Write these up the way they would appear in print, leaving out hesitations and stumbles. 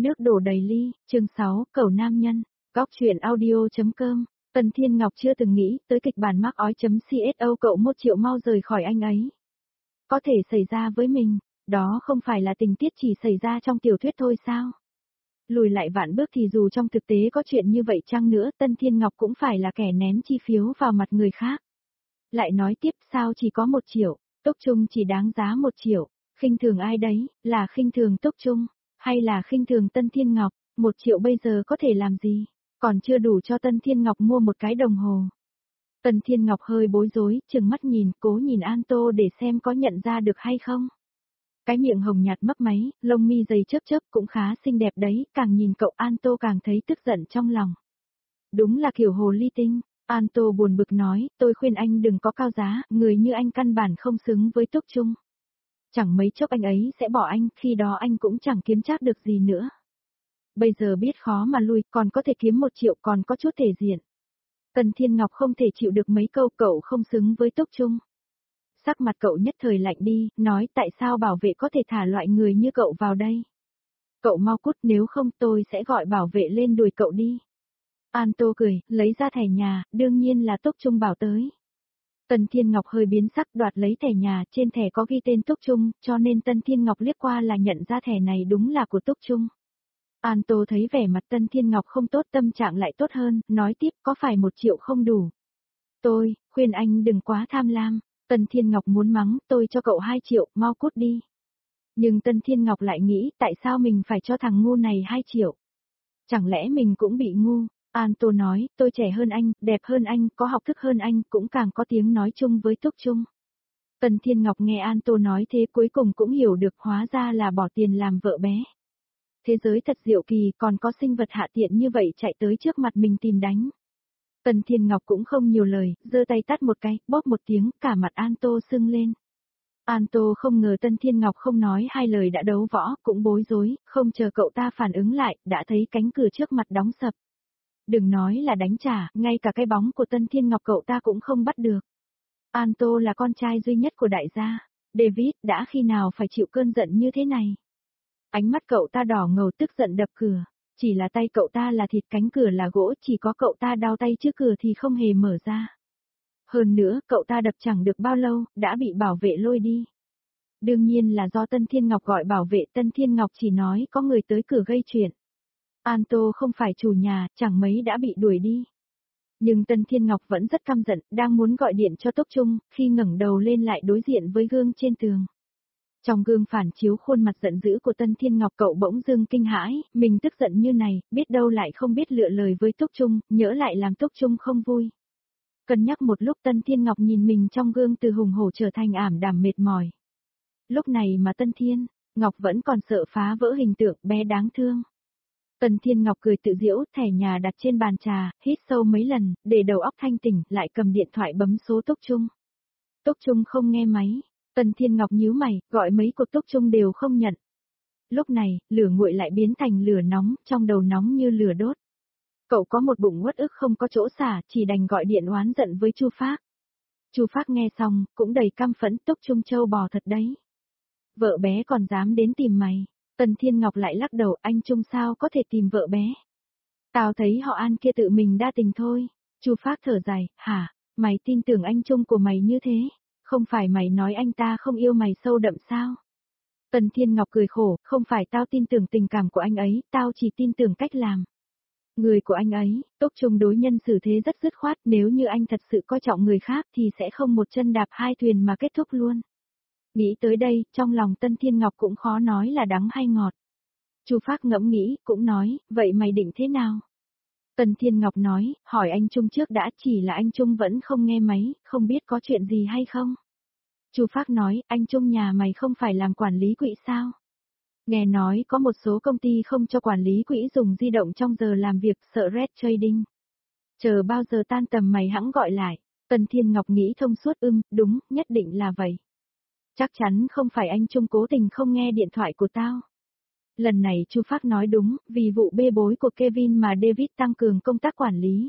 Nước đổ đầy ly, chương 6, cầu nam nhân, góc chuyện audio.com, Tần Thiên Ngọc chưa từng nghĩ tới kịch bản mắc ói.cso cậu 1 triệu mau rời khỏi anh ấy. Có thể xảy ra với mình, đó không phải là tình tiết chỉ xảy ra trong tiểu thuyết thôi sao? Lùi lại vạn bước thì dù trong thực tế có chuyện như vậy chăng nữa Tân Thiên Ngọc cũng phải là kẻ ném chi phiếu vào mặt người khác. Lại nói tiếp sao chỉ có 1 triệu, Túc Trung chỉ đáng giá 1 triệu, khinh thường ai đấy, là khinh thường Túc Trung, hay là khinh thường Tân Thiên Ngọc, 1 triệu bây giờ có thể làm gì, còn chưa đủ cho Tân Thiên Ngọc mua một cái đồng hồ. Tân Thiên Ngọc hơi bối rối, trừng mắt nhìn, cố nhìn An Tô để xem có nhận ra được hay không. Cái miệng hồng nhạt mấp máy, lông mi dày chớp chớp cũng khá xinh đẹp đấy, càng nhìn cậu An Tô càng thấy tức giận trong lòng. Đúng là kiểu hồ ly tinh, An Tô buồn bực nói, tôi khuyên anh đừng có cao giá, người như anh căn bản không xứng với Túc Trung. Chẳng mấy chốc anh ấy sẽ bỏ anh, khi đó anh cũng chẳng kiếm trác được gì nữa. Bây giờ biết khó mà lui, còn có thể kiếm 1 triệu còn có chút thể diện. Tần Thiên Ngọc không thể chịu được mấy câu cậu không xứng với Túc Trung. Sắc mặt cậu nhất thời lạnh đi, nói tại sao bảo vệ có thể thả loại người như cậu vào đây. Cậu mau cút nếu không tôi sẽ gọi bảo vệ lên đuổi cậu đi. An Tô cười, lấy ra thẻ nhà, đương nhiên là Túc Trung bảo tới. Tần Thiên Ngọc hơi biến sắc đoạt lấy thẻ nhà, trên thẻ có ghi tên Túc Trung, cho nên Tần Thiên Ngọc liếc qua là nhận ra thẻ này đúng là của Túc Trung. An Tô thấy vẻ mặt Tần Thiên Ngọc không tốt tâm trạng lại tốt hơn, nói tiếp có phải 1 triệu không đủ. Tôi, khuyên anh đừng quá tham lam, Tần Thiên Ngọc muốn mắng, tôi cho cậu 2 triệu, mau cút đi. Nhưng Tần Thiên Ngọc lại nghĩ tại sao mình phải cho thằng ngu này 2 triệu. Chẳng lẽ mình cũng bị ngu? An Tô nói, tôi trẻ hơn anh, đẹp hơn anh, có học thức hơn anh, cũng càng có tiếng nói chung với Túc Trung. Tần Thiên Ngọc nghe An Tô nói thế cuối cùng cũng hiểu được hóa ra là bỏ tiền làm vợ bé. Thế giới thật diệu kỳ, còn có sinh vật hạ tiện như vậy chạy tới trước mặt mình tìm đánh. Tần Thiên Ngọc cũng không nhiều lời, giơ tay tát một cái, bóp một tiếng, cả mặt An Tô sưng lên. An Tô không ngờ Tần Thiên Ngọc không nói 2 lời đã đấu võ, cũng bối rối, không chờ cậu ta phản ứng lại, đã thấy cánh cửa trước mặt đóng sập. Đừng nói là đánh trả, ngay cả cái bóng của Tân Thiên Ngọc cậu ta cũng không bắt được. An Tô là con trai duy nhất của đại gia. David đã khi nào phải chịu cơn giận như thế này? Ánh mắt cậu ta đỏ ngầu tức giận đập cửa. Chỉ là tay cậu ta là thịt cánh cửa là gỗ, chỉ có cậu ta đau tay chứ cửa thì không hề mở ra. Hơn nữa, cậu ta đập chẳng được bao lâu, đã bị bảo vệ lôi đi. Đương nhiên là do Tân Thiên Ngọc gọi bảo vệ, Tân Thiên Ngọc chỉ nói có người tới cửa gây chuyện. An Tô không phải chủ nhà, chẳng mấy đã bị đuổi đi. Nhưng Tân Thiên Ngọc vẫn rất căm giận, đang muốn gọi điện cho Túc Trung, khi ngẩng đầu lên lại đối diện với gương trên tường. Trong gương phản chiếu khuôn mặt giận dữ của Tân Thiên Ngọc cậu bỗng dưng kinh hãi, mình tức giận như này, biết đâu lại không biết lựa lời với Túc Trung, nhỡ lại làm Túc Trung không vui. Cân nhắc một lúc Tân Thiên Ngọc nhìn mình trong gương từ hùng hổ trở thành ảm đạm mệt mỏi. Lúc này mà Tân Thiên Ngọc vẫn còn sợ phá vỡ hình tượng bé đáng thương. Tần Thiên Ngọc cười tự giễu, thẻ nhà đặt trên bàn trà, hít sâu mấy lần, để đầu óc thanh tỉnh, lại cầm điện thoại bấm số Túc Trung. Túc Trung không nghe máy, Tần Thiên Ngọc nhíu mày, gọi mấy cuộc Túc Trung đều không nhận. Lúc này, lửa nguội lại biến thành lửa nóng, trong đầu nóng như lửa đốt. Cậu có một bụng uất ức không có chỗ xả, chỉ đành gọi điện oán giận với Chu Phác. Chu Phác nghe xong, cũng đầy căm phẫn, Túc Trung trâu bò thật đấy. Vợ bé còn dám đến tìm mày. Tần Thiên Ngọc lại lắc đầu, anh Trung sao có thể tìm vợ bé. Tao thấy họ An kia tự mình đa tình thôi. Chu Phác thở dài, hả, mày tin tưởng anh Trung của mày như thế, không phải mày nói anh ta không yêu mày sâu đậm sao? Tần Thiên Ngọc cười khổ, không phải tao tin tưởng tình cảm của anh ấy, tao chỉ tin tưởng cách làm. Người của anh ấy, Túc Trung đối nhân xử thế rất dứt khoát, nếu như anh thật sự coi trọng người khác thì sẽ không một chân đạp 2 thuyền mà kết thúc luôn. Nghĩ tới đây, trong lòng Tân Thiên Ngọc cũng khó nói là đắng hay ngọt. Chu Phác ngẫm nghĩ, cũng nói, vậy mày định thế nào? Tân Thiên Ngọc nói, hỏi anh Trung trước đã, chỉ là anh Trung vẫn không nghe máy, không biết có chuyện gì hay không? Chu Phác nói, anh Trung nhà mày không phải làm quản lý quỹ sao? Nghe nói có một số công ty không cho quản lý quỹ dùng di động trong giờ làm việc, sợ red trading. Chờ bao giờ tan tầm mày hẵng gọi lại. Tân Thiên Ngọc nghĩ thông suốt, đúng, nhất định là vậy. Chắc chắn không phải anh Trung cố tình không nghe điện thoại của tao. Lần này Chu Phác nói đúng, vì vụ bê bối của Kevin mà David tăng cường công tác quản lý.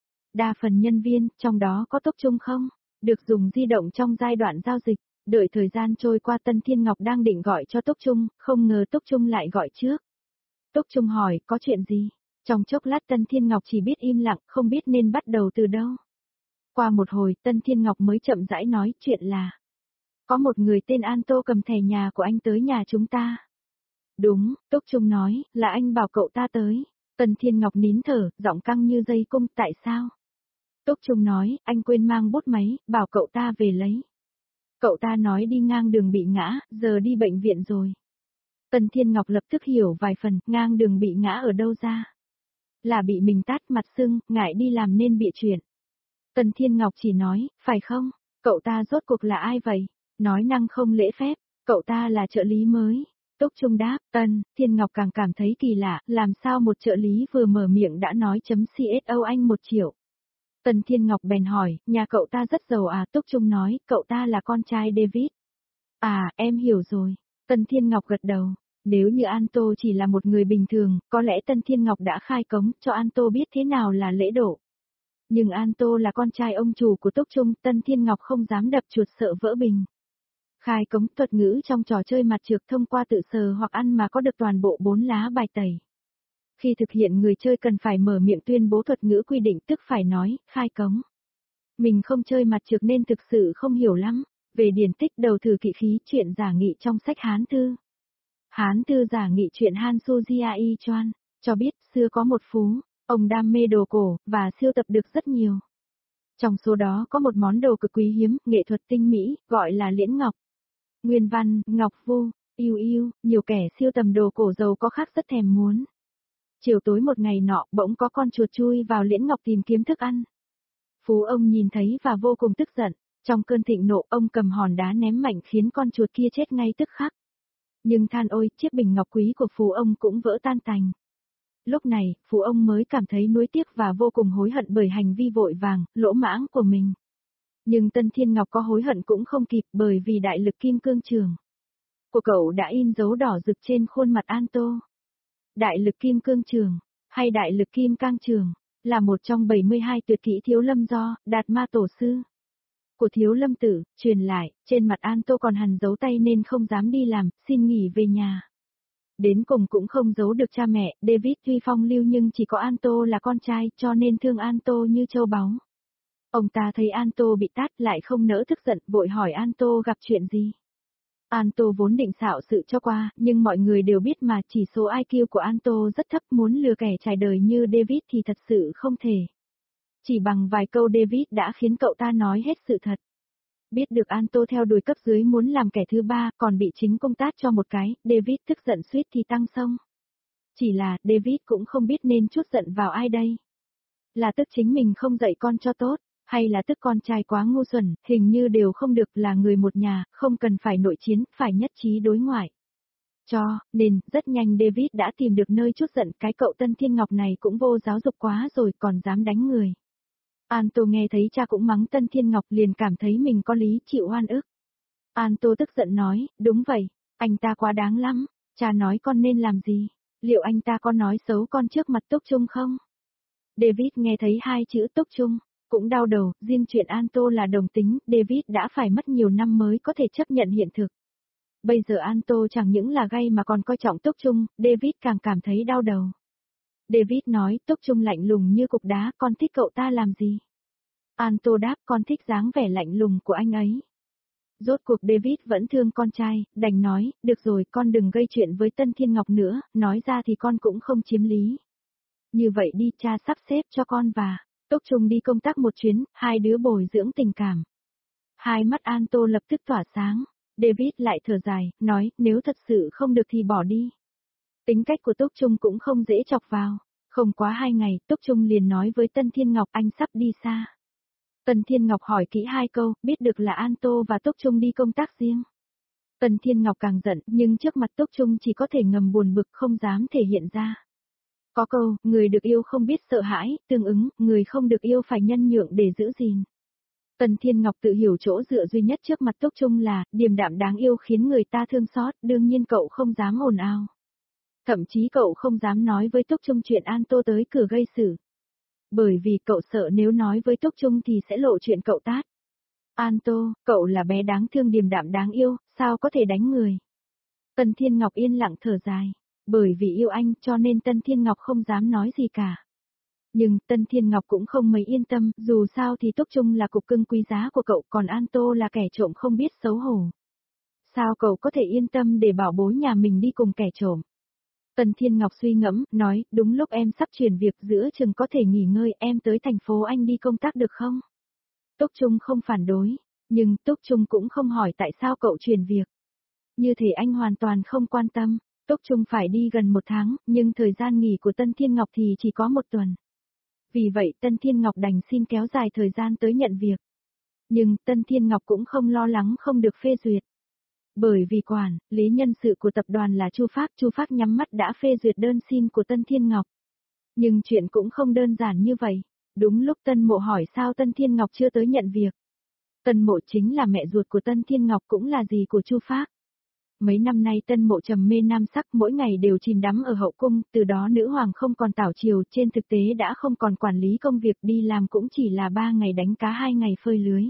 Đa phần nhân viên, trong đó có Túc Trung không, được dùng di động trong giai đoạn giao dịch. Đợi thời gian trôi qua Tân Thiên Ngọc đang định gọi cho Túc Trung, không ngờ Túc Trung lại gọi trước. Túc Trung hỏi, có chuyện gì? Trong chốc lát Tân Thiên Ngọc chỉ biết im lặng, không biết nên bắt đầu từ đâu. Qua một hồi, Tân Thiên Ngọc mới chậm rãi nói, chuyện là có một người tên An Tô cầm thẻ nhà của anh tới nhà chúng ta. Đúng, Túc Trung nói, là anh bảo cậu ta tới. Tân Thiên Ngọc nín thở, giọng căng như dây cung, tại sao? Túc Trung nói, anh quên mang bút máy, bảo cậu ta về lấy. Cậu ta nói đi ngang đường bị ngã, giờ đi bệnh viện rồi. Tân Thiên Ngọc lập tức hiểu vài phần, ngang đường bị ngã ở đâu ra. Là bị mình tát mặt sưng, ngại đi làm nên bị chuyển. Tân Thiên Ngọc chỉ nói, phải không? Cậu ta rốt cuộc là ai vậy? Nói năng không lễ phép, cậu ta là trợ lý mới. Túc Trung đáp, Tân Thiên Ngọc càng cảm thấy kỳ lạ, làm sao một trợ lý vừa mở miệng đã nói CSO anh 1 triệu. Tân Thiên Ngọc bèn hỏi, nhà cậu ta rất giàu à? Túc Trung nói, cậu ta là con trai David. À, em hiểu rồi. Tân Thiên Ngọc gật đầu. Nếu như An Tô chỉ là một người bình thường, có lẽ Tân Thiên Ngọc đã khai cống cho An Tô biết thế nào là lễ độ. Nhưng An Tô là con trai ông chủ của Túc Trung, Tân Thiên Ngọc không dám đập chuột sợ vỡ bình. Khai cống thuật ngữ trong trò chơi mặt trược thông qua tự sờ hoặc ăn mà có được toàn bộ 4 lá bài tẩy. Khi thực hiện người chơi cần phải mở miệng tuyên bố thuật ngữ quy định tức phải nói, khai cống. Mình không chơi mặt trược nên thực sự không hiểu lắm, về điển tích đầu thử kỵ khí chuyện giả nghị trong sách Hán Thư. Hán Thư giả nghị chuyện Han Sujiai Choan, cho biết xưa có một phú, ông đam mê đồ cổ, và sưu tập được rất nhiều. Trong số đó có một món đồ cực quý hiếm, nghệ thuật tinh mỹ, gọi là liễn ngọc. Nguyên văn, ngọc vu, yêu, nhiều kẻ siêu tầm đồ cổ giàu có khác rất thèm muốn. Chiều tối một ngày nọ, bỗng có con chuột chui vào liễn ngọc tìm kiếm thức ăn. Phú ông nhìn thấy và vô cùng tức giận, trong cơn thịnh nộ ông cầm hòn đá ném mạnh khiến con chuột kia chết ngay tức khắc. Nhưng than ôi, chiếc bình ngọc quý của phú ông cũng vỡ tan tành. Lúc này, phú ông mới cảm thấy nuối tiếc và vô cùng hối hận bởi hành vi vội vàng, lỗ mãng của mình. Nhưng Tân Thiên Ngọc có hối hận cũng không kịp bởi vì đại lực kim cương trường của cậu đã in dấu đỏ rực trên khuôn mặt An Tô. Đại lực kim cương trường, hay đại lực kim cang trường, là một trong 72 tuyệt kỹ Thiếu Lâm do Đạt Ma Tổ sư của Thiếu Lâm Tử truyền lại. Trên mặt An Tô còn hằn dấu tay nên không dám đi làm, xin nghỉ về nhà. Đến cùng cũng không giấu được cha mẹ, David tuy phong lưu nhưng chỉ có An Tô là con trai cho nên thương An Tô như châu báu. Ông ta thấy An Tô bị tát lại không nỡ tức giận, vội hỏi An Tô gặp chuyện gì. An Tô vốn định xạo sự cho qua, nhưng mọi người đều biết mà chỉ số IQ của An Tô rất thấp, muốn lừa kẻ trải đời như David thì thật sự không thể. Chỉ bằng vài câu David đã khiến cậu ta nói hết sự thật. Biết được An Tô theo đuổi cấp dưới muốn làm kẻ thứ ba, còn bị chính công tát cho một cái, David tức giận suýt thì tăng sông. Chỉ là, David cũng không biết nên trút giận vào ai đây. Là tức chính mình không dạy con cho tốt, hay là tức con trai quá ngu xuẩn, hình như đều không được, là người một nhà, không cần phải nội chiến, phải nhất trí đối ngoại. Nên, rất nhanh David đã tìm được nơi trút giận, cái cậu Tân Thiên Ngọc này cũng vô giáo dục quá rồi còn dám đánh người. An Tô nghe thấy cha cũng mắng Tân Thiên Ngọc liền cảm thấy mình có lý chịu oan ức. An Tô tức giận nói, đúng vậy, anh ta quá đáng lắm, cha nói con nên làm gì, liệu anh ta có nói xấu con trước mặt Túc Trung không? David nghe thấy hai chữ Túc Trung, cũng đau đầu, riêng chuyện An Tô là đồng tính, David đã phải mất nhiều năm mới có thể chấp nhận hiện thực. Bây giờ An Tô chẳng những là gay mà còn coi trọng Túc Trung, David càng cảm thấy đau đầu. David nói, Túc Trung lạnh lùng như cục đá, con thích cậu ta làm gì? An Tô đáp, con thích dáng vẻ lạnh lùng của anh ấy. Rốt cuộc David vẫn thương con trai, đành nói, được rồi, con đừng gây chuyện với Tân Thiên Ngọc nữa, nói ra thì con cũng không chiếm lý. Như vậy đi, cha sắp xếp cho con và Túc Trung đi công tác một chuyến, hai đứa bồi dưỡng tình cảm. Hai mắt An Tô lập tức tỏa sáng, David lại thở dài, nói, nếu thật sự không được thì bỏ đi. Tính cách của Túc Trung cũng không dễ chọc vào, không quá 2 ngày, Túc Trung liền nói với Tân Thiên Ngọc anh sắp đi xa. Tân Thiên Ngọc hỏi kỹ 2 câu, biết được là An Tô và Túc Trung đi công tác riêng. Tân Thiên Ngọc càng giận, nhưng trước mặt Túc Trung chỉ có thể ngầm buồn bực không dám thể hiện ra. Có câu, người được yêu không biết sợ hãi, tương ứng, người không được yêu phải nhân nhượng để giữ gìn. Tân Thiên Ngọc tự hiểu chỗ dựa duy nhất trước mặt Túc Trung là, điềm đạm đáng yêu khiến người ta thương xót, đương nhiên cậu không dám ồn ào. Thậm chí cậu không dám nói với Túc Trung chuyện An Tô tới cửa gây sự. Bởi vì cậu sợ nếu nói với Túc Trung thì sẽ lộ chuyện cậu tát. An Tô, cậu là bé đáng thương điềm đạm đáng yêu, sao có thể đánh người? Tân Thiên Ngọc yên lặng thở dài. Bởi vì yêu anh cho nên Tân Thiên Ngọc không dám nói gì cả. Nhưng Tân Thiên Ngọc cũng không mấy yên tâm, dù sao thì Túc Trung là cục cưng quý giá của cậu, còn An Tô là kẻ trộm không biết xấu hổ. Sao cậu có thể yên tâm để bảo bối nhà mình đi cùng kẻ trộm? Tân Thiên Ngọc suy ngẫm, nói, đúng lúc em sắp chuyển việc giữa chừng có thể nghỉ ngơi, em tới thành phố Anh đi công tác được không? Túc Trung không phản đối, nhưng Túc Trung cũng không hỏi tại sao cậu chuyển việc. Như thể anh hoàn toàn không quan tâm, Túc Trung phải đi gần 1 tháng, nhưng thời gian nghỉ của Tân Thiên Ngọc thì chỉ có 1 tuần. Vì vậy Tân Thiên Ngọc đành xin kéo dài thời gian tới nhận việc. Nhưng Tân Thiên Ngọc cũng không lo lắng không được phê duyệt. Bởi vì quản lý nhân sự của tập đoàn là Chu Phác nhắm mắt đã phê duyệt đơn xin của Tân Thiên Ngọc. Nhưng chuyện cũng không đơn giản như vậy. Đúng lúc Tân Mộ hỏi sao Tân Thiên Ngọc chưa tới nhận việc. Tân Mộ chính là mẹ ruột của Tân Thiên Ngọc cũng là dì của Chu Phác. Mấy năm nay Tân Mộ trầm mê nam sắc, mỗi ngày đều chìm đắm ở hậu cung, từ đó nữ hoàng không còn tảo chiều, trên thực tế đã không còn quản lý công việc, đi làm cũng chỉ là 3 ngày đánh cá 2 ngày phơi lưới.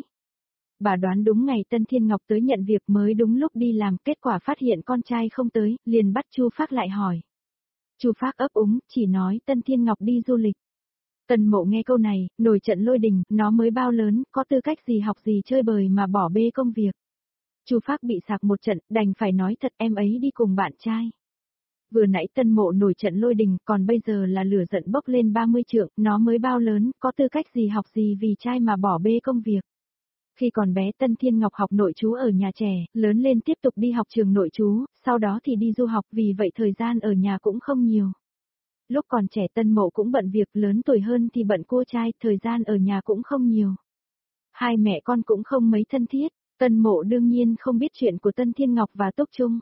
Bà đoán đúng ngày Tân Thiên Ngọc tới nhận việc mới đúng lúc đi làm, kết quả phát hiện con trai không tới, liền bắt Chu Phác lại hỏi. Chu Phác ấp úng, chỉ nói Tân Thiên Ngọc đi du lịch. Tân Mộ nghe câu này, nổi trận lôi đình, nó mới bao lớn, có tư cách gì học gì chơi bời mà bỏ bê công việc. Chu Phác bị sạc một trận, đành phải nói thật em ấy đi cùng bạn trai. Vừa nãy Tân Mộ nổi trận lôi đình, còn bây giờ là lửa giận bốc lên 30 trượng, nó mới bao lớn, có tư cách gì học gì vì trai mà bỏ bê công việc. Khi còn bé Tân Thiên Ngọc học nội trú ở nhà trẻ, lớn lên tiếp tục đi học trường nội trú, sau đó thì đi du học, vì vậy thời gian ở nhà cũng không nhiều. Lúc còn trẻ Tân Mộ cũng bận việc, lớn tuổi hơn thì bận cô trai, thời gian ở nhà cũng không nhiều. Hai mẹ con cũng không mấy thân thiết, Tân Mộ đương nhiên không biết chuyện của Tân Thiên Ngọc và Túc Trung.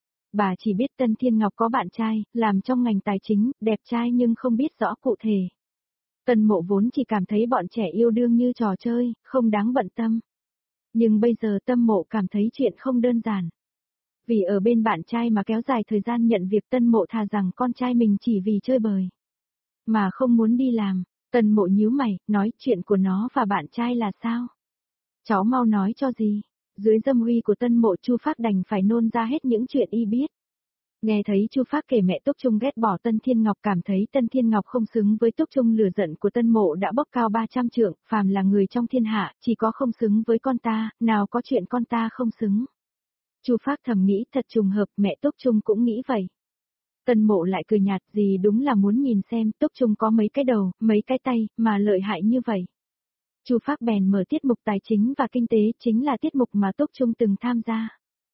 Bà chỉ biết Tân Thiên Ngọc có bạn trai, làm trong ngành tài chính, đẹp trai nhưng không biết rõ cụ thể. Tân Mộ vốn chỉ cảm thấy bọn trẻ yêu đương như trò chơi, không đáng bận tâm. Nhưng bây giờ Tân Mộ cảm thấy chuyện không đơn giản. Vì ở bên bạn trai mà kéo dài thời gian nhận việc, Tân Mộ thà rằng con trai mình chỉ vì chơi bời mà không muốn đi làm. Tân Mộ nhíu mày, nói chuyện của nó và bạn trai là sao? Cháu mau nói cho gì? Dưới dâm uy của Tân Mộ, Chu Phác đành phải nôn ra hết những chuyện y biết. Nghe thấy Chu Phác kể mẹ Túc Trung ghét bỏ Tân Thiên Ngọc, cảm thấy Tân Thiên Ngọc không xứng với Túc Trung, lửa giận của Tân Mộ đã bốc cao 300 trượng, phàm là người trong thiên hạ, chỉ có không xứng với con ta, nào có chuyện con ta không xứng. Chu Phác thầm nghĩ thật trùng hợp, mẹ Túc Trung cũng nghĩ vậy. Tân Mộ lại cười nhạt, gì đúng là muốn nhìn xem Túc Trung có mấy cái đầu, mấy cái tay, mà lợi hại như vậy. Chu Phác bèn mở tiết mục tài chính và kinh tế, chính là tiết mục mà Túc Trung từng tham gia.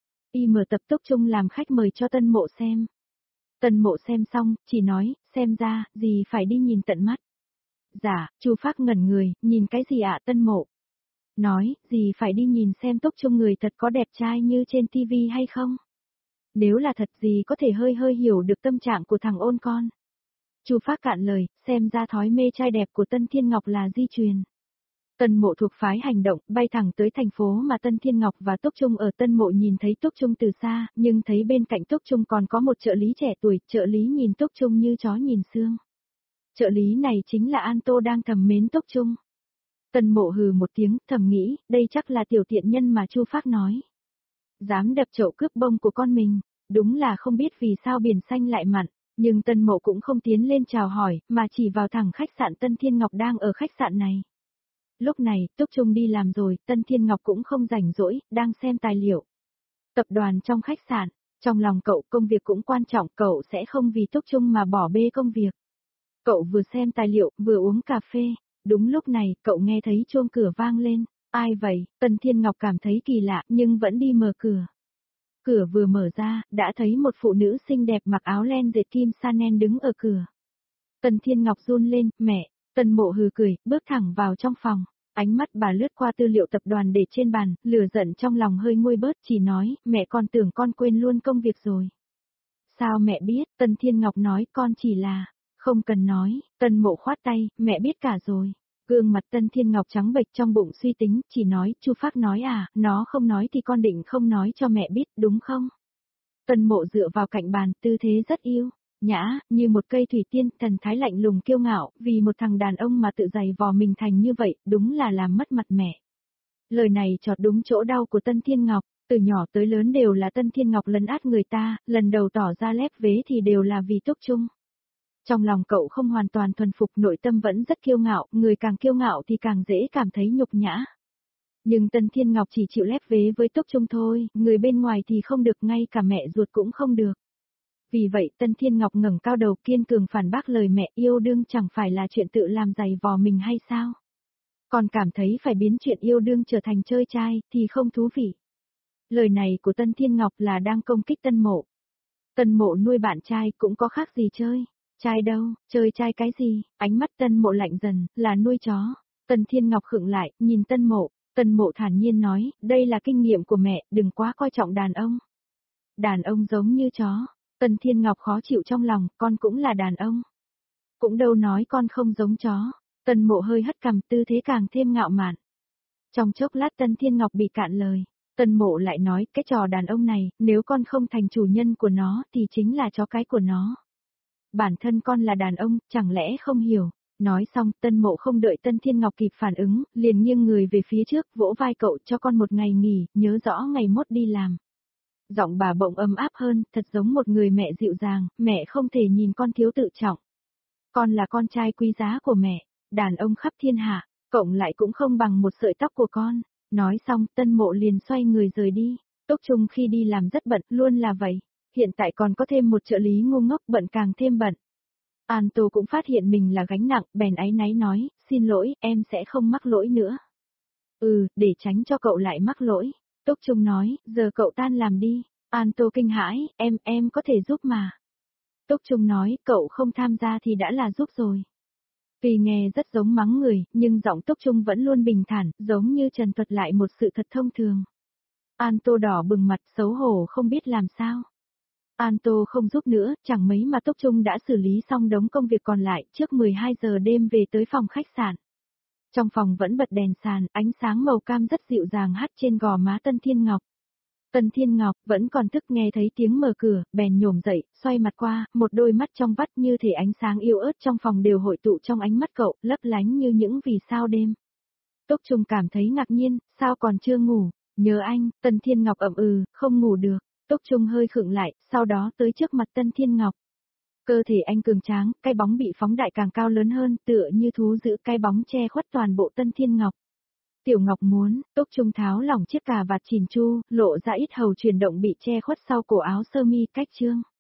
Y mở tập Túc Trung làm khách mời cho Tân Mộ xem. Tân Mộ xem xong, chỉ nói, xem ra, gì phải đi nhìn tận mắt. Dạ, Chu Phác ngẩn người, nhìn cái gì ạ Tân Mộ? Nói, gì phải đi nhìn xem Túc Trung người thật có đẹp trai như trên tivi hay không? Nếu là thật gì có thể hơi hơi hiểu được tâm trạng của thằng ôn con. Chu Phác cạn lời, xem ra thói mê trai đẹp của Tân Thiên Ngọc là di truyền. Tân Mộ thuộc phái hành động, bay thẳng tới thành phố mà Tân Thiên Ngọc và Túc Trung ở. Tân Mộ nhìn thấy Túc Trung từ xa, nhưng thấy bên cạnh Túc Trung còn có một trợ lý trẻ tuổi, trợ lý nhìn Túc Trung như chó nhìn xương. Trợ lý này chính là An Tô đang thầm mến Túc Trung. Tân Mộ hừ một tiếng, thầm nghĩ, đây chắc là tiểu tiện nhân mà Chu Phác nói. Dám đập chậu cướp bông của con mình, đúng là không biết vì sao biển xanh lại mặn. Nhưng Tân Mộ cũng không tiến lên chào hỏi, mà chỉ vào thẳng khách sạn Tân Thiên Ngọc đang ở khách sạn này. Lúc này, Túc Trung đi làm rồi, Tân Thiên Ngọc cũng không rảnh rỗi, đang xem tài liệu. Tập đoàn trong khách sạn, trong lòng cậu công việc cũng quan trọng, cậu sẽ không vì Túc Trung mà bỏ bê công việc. Cậu vừa xem tài liệu, vừa uống cà phê. Đúng lúc này, cậu nghe thấy chuông cửa vang lên. Ai vậy? Tân Thiên Ngọc cảm thấy kỳ lạ, nhưng vẫn đi mở cửa. Cửa vừa mở ra, đã thấy một phụ nữ xinh đẹp mặc áo len dệt kim Chanel đứng ở cửa. Tân Thiên Ngọc run lên, mẹ. Tân Mộ hừ cười, bước thẳng vào trong phòng. Ánh mắt bà lướt qua tư liệu tập đoàn để trên bàn, lửa giận trong lòng hơi nguôi bớt, chỉ nói, mẹ con tưởng con quên luôn công việc rồi. Sao mẹ biết? Tân Thiên Ngọc nói, con chỉ là, không cần nói. Tân Mộ khoát tay, mẹ biết cả rồi. Gương mặt Tân Thiên Ngọc trắng bệch, trong bụng suy tính, chỉ nói, Chu Phác nói à, nó không nói thì con định không nói cho mẹ biết, đúng không? Tân Mộ dựa vào cạnh bàn, tư thế rất yêu nhã, như một cây thủy tiên, thần thái lạnh lùng kiêu ngạo, vì một thằng đàn ông mà tự giày vò mình thành như vậy, đúng là làm mất mặt mẹ. Lời này chọt đúng chỗ đau của Tân Thiên Ngọc. Từ nhỏ tới lớn đều là Tân Thiên Ngọc lấn át người ta, lần đầu tỏ ra lép vế thì đều là vì Túc Trung. Trong lòng cậu không hoàn toàn thuần phục, nội tâm vẫn rất kiêu ngạo, người càng kiêu ngạo thì càng dễ cảm thấy nhục nhã. Nhưng Tân Thiên Ngọc chỉ chịu lép vế với Túc Trung thôi, người bên ngoài thì không được, ngay cả mẹ ruột cũng không được. Vì vậy Tân Thiên Ngọc ngẩng cao đầu kiên cường phản bác lời mẹ, yêu đương chẳng phải là chuyện tự làm dày vò mình hay sao? Còn cảm thấy phải biến chuyện yêu đương trở thành chơi trai thì không thú vị. Lời này của Tân Thiên Ngọc là đang công kích Tân Mộ. Tân Mộ nuôi bạn trai cũng có khác gì chơi. Trai đâu, chơi trai cái gì, ánh mắt Tân Mộ lạnh dần, là nuôi chó. Tân Thiên Ngọc khựng lại, nhìn Tân Mộ. Tân Mộ thản nhiên nói, đây là kinh nghiệm của mẹ, đừng quá coi trọng đàn ông. Đàn ông giống như chó. Tân Thiên Ngọc khó chịu trong lòng, con cũng là đàn ông. Cũng đâu nói con không giống chó. Tân Mộ hơi hất cằm, tư thế càng thêm ngạo mạn. Trong chốc lát Tân Thiên Ngọc bị cạn lời. Tân Mộ lại nói, cái trò đàn ông này, nếu con không thành chủ nhân của nó thì chính là chó cái của nó. Bản thân con là đàn ông, chẳng lẽ không hiểu. Nói xong, Tân Mộ không đợi Tân Thiên Ngọc kịp phản ứng, liền nghiêng người về phía trước, vỗ vai cậu, cho con một ngày nghỉ, nhớ rõ ngày mốt đi làm. Giọng bà bỗng ấm áp hơn, thật giống một người mẹ dịu dàng, mẹ không thể nhìn con thiếu tự trọng. Con là con trai quý giá của mẹ, đàn ông khắp thiên hạ, cộng lại cũng không bằng một sợi tóc của con. Nói xong, Tân Mộ liền xoay người rời đi. Túc Trung khi đi làm rất bận, luôn là vậy. Hiện tại còn có thêm một trợ lý ngu ngốc, bận càng thêm bận. An Tô cũng phát hiện mình là gánh nặng, bèn áy náy nói, xin lỗi, em sẽ không mắc lỗi nữa. Để tránh cho cậu lại mắc lỗi. Túc Trung nói, giờ cậu tan làm đi. An Tô kinh hãi, em có thể giúp mà. Túc Trung nói, cậu không tham gia thì đã là giúp rồi. Vì nghe rất giống mắng người, nhưng giọng Túc Trung vẫn luôn bình thản, giống như trần thuật lại một sự thật thông thường. An Tô đỏ bừng mặt, xấu hổ không biết làm sao. An Tô không giúp nữa, chẳng mấy mà Túc Trung đã xử lý xong đống công việc còn lại, trước 12 giờ đêm về tới phòng khách sạn. Trong phòng vẫn bật đèn sàn, ánh sáng màu cam rất dịu dàng hắt trên gò má Tân Thiên Ngọc. Tân Thiên Ngọc vẫn còn thức nghe thấy tiếng mở cửa, bèn nhổm dậy, xoay mặt qua, một đôi mắt trong vắt như thể ánh sáng yêu ớt trong phòng đều hội tụ trong ánh mắt cậu, lấp lánh như những vì sao đêm. Túc Trung cảm thấy ngạc nhiên, sao còn chưa ngủ, nhớ anh, Tân Thiên Ngọc ậm không ngủ được. Túc Trung hơi khựng lại, sau đó tới trước mặt Tân Thiên Ngọc. Cơ thể anh cường tráng, cái bóng bị phóng đại càng cao lớn hơn, tựa như thú giữ cái bóng che khuất toàn bộ Tân Thiên Ngọc. Tiểu Ngọc muốn, Túc Trung tháo lỏng chiếc cà vạt chỉn chu, lộ ra ít hầu chuyển động bị che khuất sau cổ áo sơ mi cách trương.